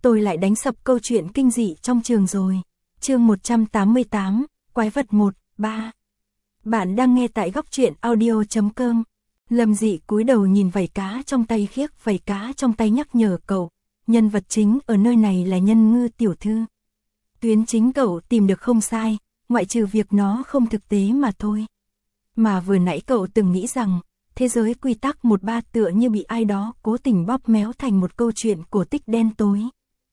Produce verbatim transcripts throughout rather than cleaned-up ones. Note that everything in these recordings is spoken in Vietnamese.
tôi lại đánh sập câu chuyện kinh dị trong trường rồi. Chương một trăm tám mươi tám, Quái vật một, ba. Bạn đang nghe tại góc truyện audio chấm com. Lâm Dị cúi đầu nhìn vảy cá trong tay khiếc vảy cá trong tay nhắc nhở cậu, nhân vật chính ở nơi này là Nhân Ngư tiểu thư. Tuyến chính cậu tìm được không sai, ngoại trừ việc nó không thực tế mà thôi. Mà vừa nãy cậu từng nghĩ rằng, thế giới quy tắc một ba tựa như bị ai đó cố tình bóp méo thành một câu chuyện cổ tích đen tối.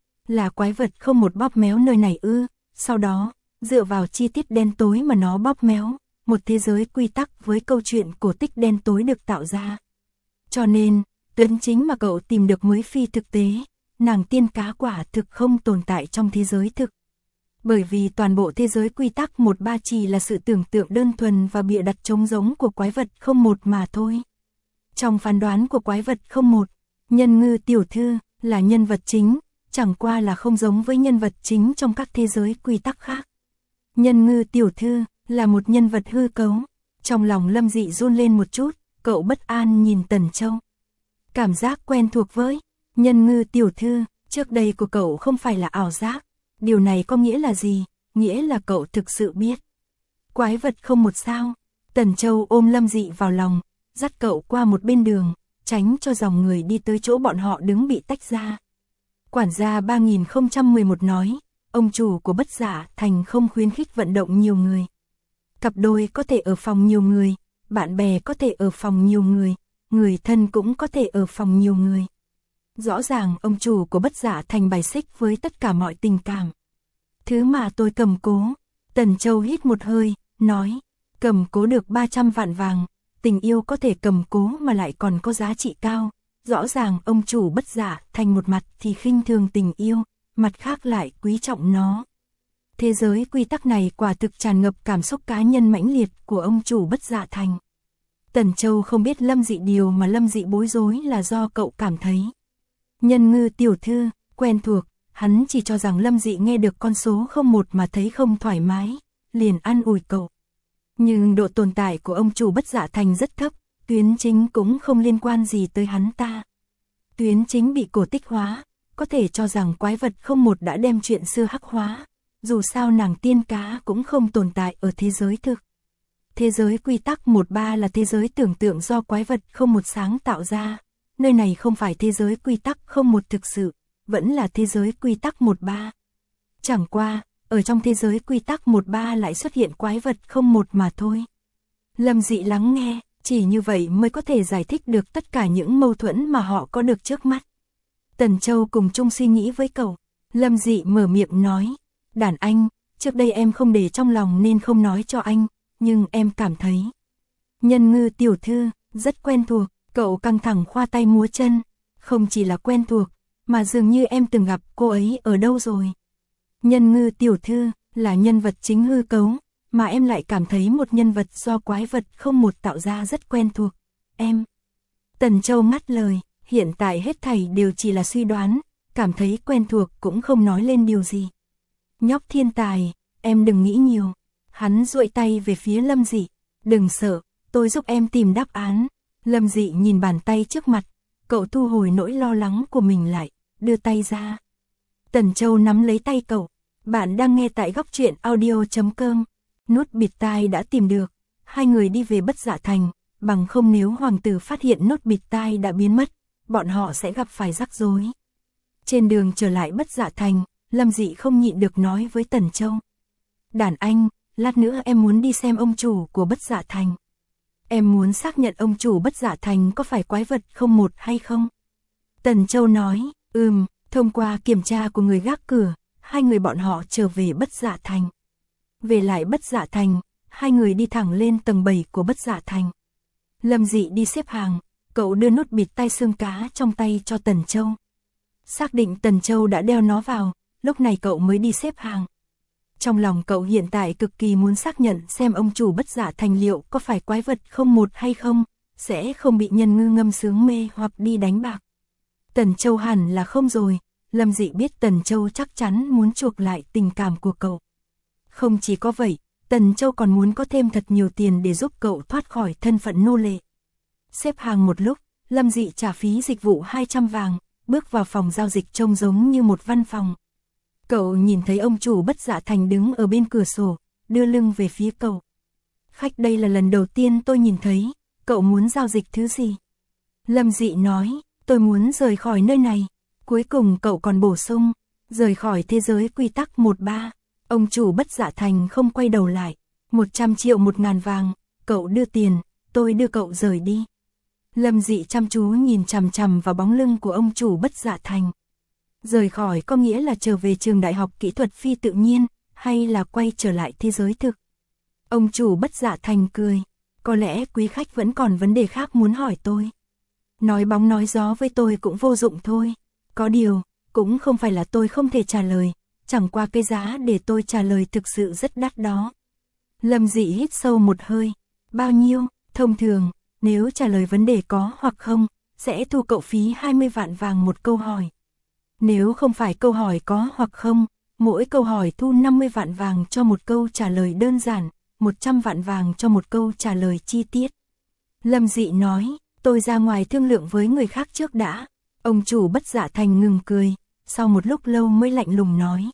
Là quái vật không một bóp méo nơi này ư, sau đó, dựa vào chi tiết đen tối mà nó bóp méo, một thế giới quy tắc với câu chuyện cổ tích đen tối được tạo ra. Cho nên, tuyến chính mà cậu tìm được mới phi thực tế, nàng tiên cá quả thực không tồn tại trong thế giới thực. Bởi vì toàn bộ thế giới quy tắc một ba chỉ là sự tưởng tượng đơn thuần và bịa đặt trống giống của quái vật không một mà thôi. Trong phán đoán của quái vật không một, Nhân Ngư tiểu thư là nhân vật chính, chẳng qua là không giống với nhân vật chính trong các thế giới quy tắc khác. Nhân Ngư tiểu thư là một nhân vật hư cấu. Trong lòng Lâm Dị run lên một chút, cậu bất an nhìn Tần Châu. Cảm giác quen thuộc với Nhân Ngư tiểu thư trước đây của cậu không phải là ảo giác. Điều này có nghĩa là gì? Nghĩa là cậu thực sự biết. Quái vật không một sao. Tần Châu ôm Lâm Dị vào lòng, dắt cậu qua một bên đường, tránh cho dòng người đi tới chỗ bọn họ đứng bị tách ra. Quản gia ba nghìn không trăm mười một nói, ông chủ của Bất Dạ Thành không khuyến khích vận động nhiều người. Cặp đôi có thể ở phòng nhiều người, bạn bè có thể ở phòng nhiều người, người thân cũng có thể ở phòng nhiều người. Rõ ràng ông chủ của Bất Dạ Thành bài xích với tất cả mọi tình cảm. Thứ mà tôi cầm cố, Tần Châu hít một hơi, nói, cầm cố được ba trăm vạn vàng, tình yêu có thể cầm cố mà lại còn có giá trị cao. Rõ ràng ông chủ Bất Dạ Thành một mặt thì khinh thường tình yêu, mặt khác lại quý trọng nó. Thế giới quy tắc này quả thực tràn ngập cảm xúc cá nhân mãnh liệt của ông chủ Bất Dạ Thành. Tần Châu không biết Lâm Dị điều mà Lâm Dị bối rối là do cậu cảm thấy. Nhân Ngư tiểu thư, quen thuộc, hắn chỉ cho rằng Lâm Dị nghe được con số không một mà thấy không thoải mái, liền an ủi cậu. Nhưng độ tồn tại của ông chủ Bất Dạ Thành rất thấp, tuyến chính cũng không liên quan gì tới hắn ta. Tuyến chính bị cổ tích hóa, có thể cho rằng quái vật không một đã đem chuyện xưa hắc hóa. Dù sao nàng tiên cá cũng không tồn tại ở thế giới thực. Thế giới quy tắc một ba là thế giới tưởng tượng do quái vật không một sáng tạo ra. Nơi này không phải thế giới quy tắc không một thực sự, vẫn là thế giới quy tắc một ba. Chẳng qua, ở trong thế giới quy tắc một ba lại xuất hiện quái vật không một mà thôi. Lâm Dị lắng nghe, chỉ như vậy mới có thể giải thích được tất cả những mâu thuẫn mà họ có được trước mắt. Tần Châu cùng chung suy nghĩ với cậu. Lâm Dị mở miệng nói, đàn anh, trước đây em không để trong lòng nên không nói cho anh, nhưng em cảm thấy Nhân Ngư tiểu thư rất quen thuộc. Cậu căng thẳng khoa tay múa chân, không chỉ là quen thuộc, mà dường như em từng gặp cô ấy ở đâu rồi. Nhân Ngư tiểu thư là nhân vật chính hư cấu, mà em lại cảm thấy một nhân vật do quái vật không một tạo ra rất quen thuộc. Em. Tần Châu ngắt lời, hiện tại hết thảy đều chỉ là suy đoán, cảm thấy quen thuộc cũng không nói lên điều gì. Nhóc thiên tài, em đừng nghĩ nhiều. Hắn duỗi tay về phía Lâm Dị, đừng sợ, tôi giúp em tìm đáp án. Lâm Dị nhìn bàn tay trước mặt, cậu thu hồi nỗi lo lắng của mình lại, đưa tay ra. Tần Châu nắm lấy tay cậu, bạn đang nghe tại góc truyện audio chấm com. Nút bịt tai đã tìm được, hai người đi về Bất Dạ Thành, bằng không nếu hoàng tử phát hiện nút bịt tai đã biến mất, bọn họ sẽ gặp phải rắc rối. Trên đường trở lại Bất Dạ Thành, Lâm Dị không nhịn được nói với Tần Châu. Đàn anh, lát nữa em muốn đi xem ông chủ của Bất Dạ Thành. Em muốn xác nhận ông chủ Bất Dạ Thành có phải quái vật không một hay không? Tần Châu nói, ừm, thông qua kiểm tra của người gác cửa, hai người bọn họ trở về Bất Dạ Thành. Về lại Bất Dạ Thành, hai người đi thẳng lên tầng bảy của Bất Dạ Thành. Lâm Dị đi xếp hàng, cậu đưa nút bịt tai xương cá trong tay cho Tần Châu. Xác định Tần Châu đã đeo nó vào, lúc này cậu mới đi xếp hàng. Trong lòng cậu hiện tại cực kỳ muốn xác nhận xem ông chủ Bất Dạ Thành liệu có phải quái vật không một hay không, sẽ không bị Nhân Ngư ngâm sướng mê hoặc đi đánh bạc. Tần Châu hẳn là không rồi, Lâm Dị biết Tần Châu chắc chắn muốn chuộc lại tình cảm của cậu. Không chỉ có vậy, Tần Châu còn muốn có thêm thật nhiều tiền để giúp cậu thoát khỏi thân phận nô lệ. Xếp hàng một lúc, Lâm Dị trả phí dịch vụ hai trăm vàng, bước vào phòng giao dịch trông giống như một văn phòng. Cậu nhìn thấy ông chủ Bất Dạ Thành đứng ở bên cửa sổ, đưa lưng về phía cậu. Khách, đây là lần đầu tiên tôi nhìn thấy, cậu muốn giao dịch thứ gì? Lâm Dị nói, tôi muốn rời khỏi nơi này. Cuối cùng cậu còn bổ sung, rời khỏi thế giới quy tắc một ba. Ông chủ Bất Dạ Thành không quay đầu lại. một trăm triệu một ngàn vàng, cậu đưa tiền, tôi đưa cậu rời đi. Lâm Dị chăm chú nhìn chằm chằm vào bóng lưng của ông chủ Bất Dạ Thành. Rời khỏi có nghĩa là trở về trường đại học kỹ thuật phi tự nhiên, hay là quay trở lại thế giới thực? Ông chủ Bất Dạ Thành cười, có lẽ quý khách vẫn còn vấn đề khác muốn hỏi tôi. Nói bóng nói gió với tôi cũng vô dụng thôi. Có điều, cũng không phải là tôi không thể trả lời, chẳng qua cái giá để tôi trả lời thực sự rất đắt đó. Lâm Dị hít sâu một hơi, bao nhiêu? Thông thường, nếu trả lời vấn đề có hoặc không, sẽ thu cậu phí hai mươi vạn vàng một câu hỏi. Nếu không phải câu hỏi có hoặc không, mỗi câu hỏi thu năm mươi vạn vàng cho một câu trả lời đơn giản, một trăm vạn vàng cho một câu trả lời chi tiết. Lâm Dị nói, tôi ra ngoài thương lượng với người khác trước đã. Ông chủ Bất Dạ Thành ngừng cười, sau một lúc lâu mới lạnh lùng nói.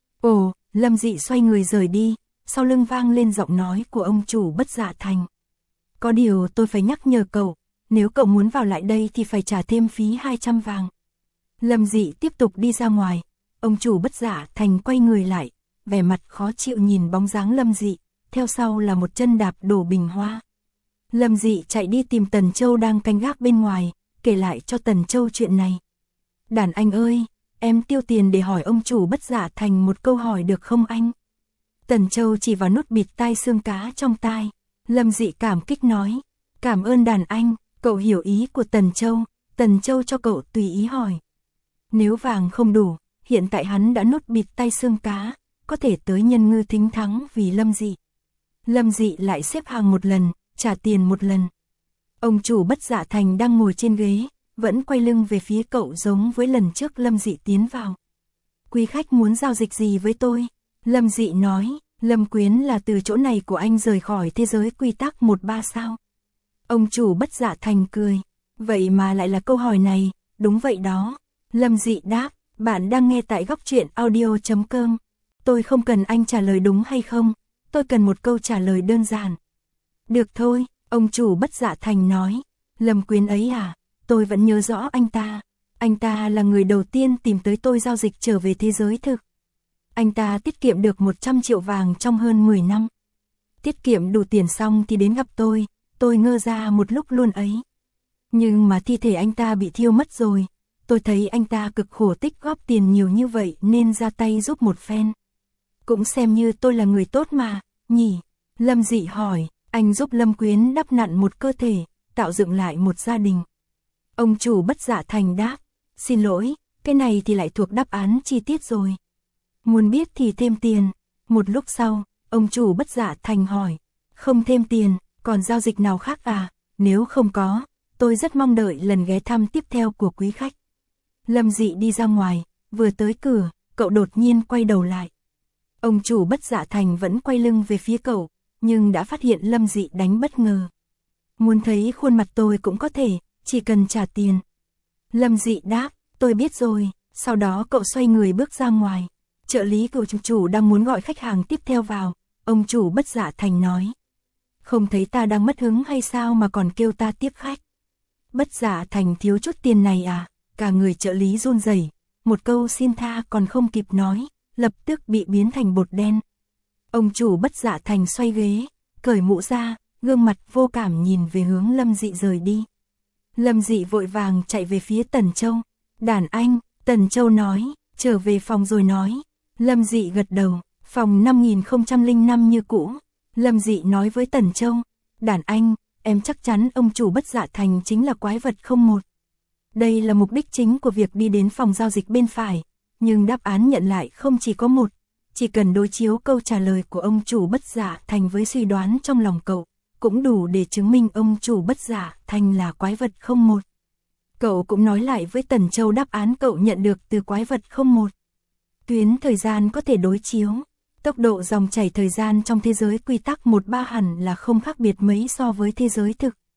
Ồ, Lâm Dị xoay người rời đi, sau lưng vang lên giọng nói của ông chủ Bất Dạ Thành. Có điều tôi phải nhắc nhở cậu, nếu cậu muốn vào lại đây thì phải trả thêm phí hai trăm vàng. Lâm Dị tiếp tục đi ra ngoài, ông chủ Bất Dạ Thành quay người lại, vẻ mặt khó chịu nhìn bóng dáng Lâm Dị, theo sau là một chân đạp đổ bình hoa. Lâm Dị chạy đi tìm Tần Châu đang canh gác bên ngoài, kể lại cho Tần Châu chuyện này. Đàn anh ơi, em tiêu tiền để hỏi ông chủ Bất Dạ Thành một câu hỏi được không anh? Tần Châu chỉ vào nút bịt tai xương cá trong tai. Lâm Dị cảm kích nói, cảm ơn đàn anh, cậu hiểu ý của Tần Châu, Tần Châu cho cậu tùy ý hỏi. Nếu vàng không đủ, hiện tại hắn đã nút bịt tai xương cá, có thể tới Nhân Ngư Thính thắng vì Lâm Dị. Lâm Dị lại xếp hàng một lần, trả tiền một lần. Ông chủ Bất Dạ Thành đang ngồi trên ghế, vẫn quay lưng về phía cậu giống với lần trước Lâm Dị tiến vào. Quý khách muốn giao dịch gì với tôi? Lâm Dị nói, Lâm Quyến là từ chỗ này của anh rời khỏi thế giới quy tắc một ba sao? Ông chủ Bất Dạ Thành cười, vậy mà lại là câu hỏi này, đúng vậy đó. Lâm Dị đáp, bạn đang nghe tại góc truyện audio chấm com. Tôi không cần anh trả lời đúng hay không, tôi cần một câu trả lời đơn giản. Được thôi, ông chủ Bất Dạ Thành nói, Lâm Quyến ấy à, tôi vẫn nhớ rõ anh ta. Anh ta là người đầu tiên tìm tới tôi giao dịch trở về thế giới thực. Anh ta tiết kiệm được một trăm triệu vàng trong hơn mười năm. Tiết kiệm đủ tiền xong thì đến gặp tôi, tôi ngơ ra một lúc luôn ấy. Nhưng mà thi thể anh ta bị thiêu mất rồi, tôi thấy anh ta cực khổ tích góp tiền nhiều như vậy nên ra tay giúp một phen. Cũng xem như tôi là người tốt mà, nhỉ? Lâm Dị hỏi, anh giúp Lâm Quyến đắp nặn một cơ thể, tạo dựng lại một gia đình. Ông chủ Bất Dạ Thành đáp, xin lỗi, cái này thì lại thuộc đáp án chi tiết rồi. Muốn biết thì thêm tiền. Một lúc sau, ông chủ Bất Dạ Thành hỏi, không thêm tiền, còn giao dịch nào khác à? Nếu không có, tôi rất mong đợi lần ghé thăm tiếp theo của quý khách. Lâm Dị đi ra ngoài, vừa tới cửa, cậu đột nhiên quay đầu lại. Ông chủ Bất Dạ Thành vẫn quay lưng về phía cậu, nhưng đã phát hiện Lâm Dị đánh bất ngờ. Muốn thấy khuôn mặt tôi cũng có thể, chỉ cần trả tiền. Lâm Dị đáp, tôi biết rồi, sau đó cậu xoay người bước ra ngoài. Trợ lý của chủ chủ đang muốn gọi khách hàng tiếp theo vào, ông chủ Bất Dạ Thành nói. Không thấy ta đang mất hứng hay sao mà còn kêu ta tiếp khách? Bất Dạ Thành thiếu chút tiền này à? Cả người trợ lý run rẩy, một câu xin tha còn không kịp nói, lập tức bị biến thành bột đen. Ông chủ Bất Dạ Thành xoay ghế, cởi mũ ra, gương mặt vô cảm nhìn về hướng Lâm Dị rời đi. Lâm Dị vội vàng chạy về phía Tần Châu. Đàn anh, Tần Châu nói, trở về phòng rồi nói. Lâm Dị gật đầu, phòng năm nghìn không trăm lẻ năm như cũ. Lâm Dị nói với Tần Châu, đàn anh, em chắc chắn ông chủ Bất Dạ Thành chính là quái vật không một. Đây là mục đích chính của việc đi đến phòng giao dịch bên phải, nhưng đáp án nhận lại không chỉ có một. Chỉ cần đối chiếu câu trả lời của ông chủ Bất Dạ Thành với suy đoán trong lòng cậu, cũng đủ để chứng minh ông chủ Bất Dạ Thành là quái vật không một. Cậu cũng nói lại với Tần Châu đáp án cậu nhận được từ quái vật không một. Tuyến thời gian có thể đối chiếu, tốc độ dòng chảy thời gian trong thế giới quy tắc một ba hẳn là không khác biệt mấy so với thế giới thực.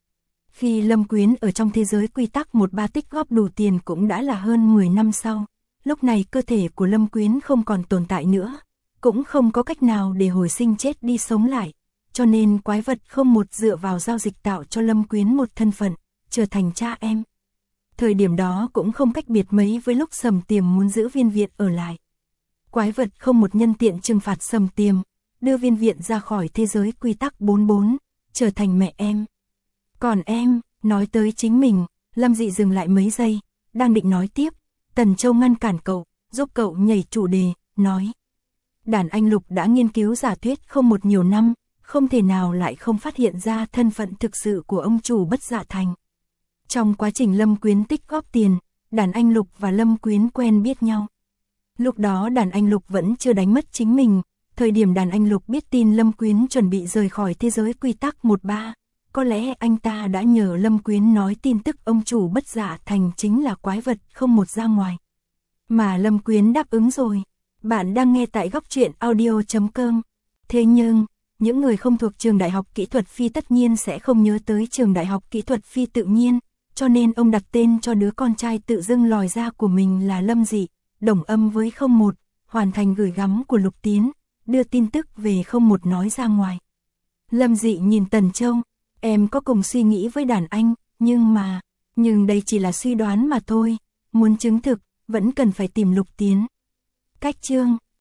Khi Lâm Quyến ở trong thế giới quy tắc một ba tích góp đủ tiền cũng đã là hơn mười năm sau. Lúc này cơ thể của Lâm Quyến không còn tồn tại nữa, cũng không có cách nào để hồi sinh chết đi sống lại, cho nên quái vật không một dựa vào giao dịch tạo cho Lâm Quyến một thân phận, trở thành cha em. Thời điểm đó cũng không cách biệt mấy với lúc Sầm Tiềm muốn giữ Viên Viện ở lại. Quái vật không một nhân tiện trừng phạt Sầm Tiềm, đưa Viên Viện ra khỏi thế giới quy tắc bốn bốn, trở thành mẹ em. Còn em, nói tới chính mình, Lâm Dị dừng lại mấy giây, đang định nói tiếp, Tần Châu ngăn cản cậu, giúp cậu nhảy chủ đề, nói. Đàn anh Lục đã nghiên cứu giả thuyết không một nhiều năm, không thể nào lại không phát hiện ra thân phận thực sự của ông chủ Bất Dạ Thành. Trong quá trình Lâm Quyến tích góp tiền, đàn anh Lục và Lâm Quyến quen biết nhau. Lúc đó đàn anh Lục vẫn chưa đánh mất chính mình, thời điểm đàn anh Lục biết tin Lâm Quyến chuẩn bị rời khỏi thế giới quy tắc một ba, có lẽ anh ta đã nhờ Lâm Quyến nói tin tức ông chủ Bất Dạ Thành chính là quái vật không một ra ngoài. Mà Lâm Quyến đáp ứng rồi. Bạn đang nghe tại góc truyện audio chấm com. Thế nhưng, những người không thuộc trường Đại học Kỹ thuật Phi tất nhiên sẽ không nhớ tới trường Đại học Kỹ thuật Phi tự nhiên, cho nên ông đặt tên cho đứa con trai tự dưng lòi ra của mình là Lâm Dị, đồng âm với không một, hoàn thành gửi gắm của Lục Tiến, đưa tin tức về không một nói ra ngoài. Lâm Dị nhìn Tần Châu, em có cùng suy nghĩ với đàn anh, nhưng mà, nhưng đây chỉ là suy đoán mà thôi, muốn chứng thực, vẫn cần phải tìm Lục Tiến. Cách chương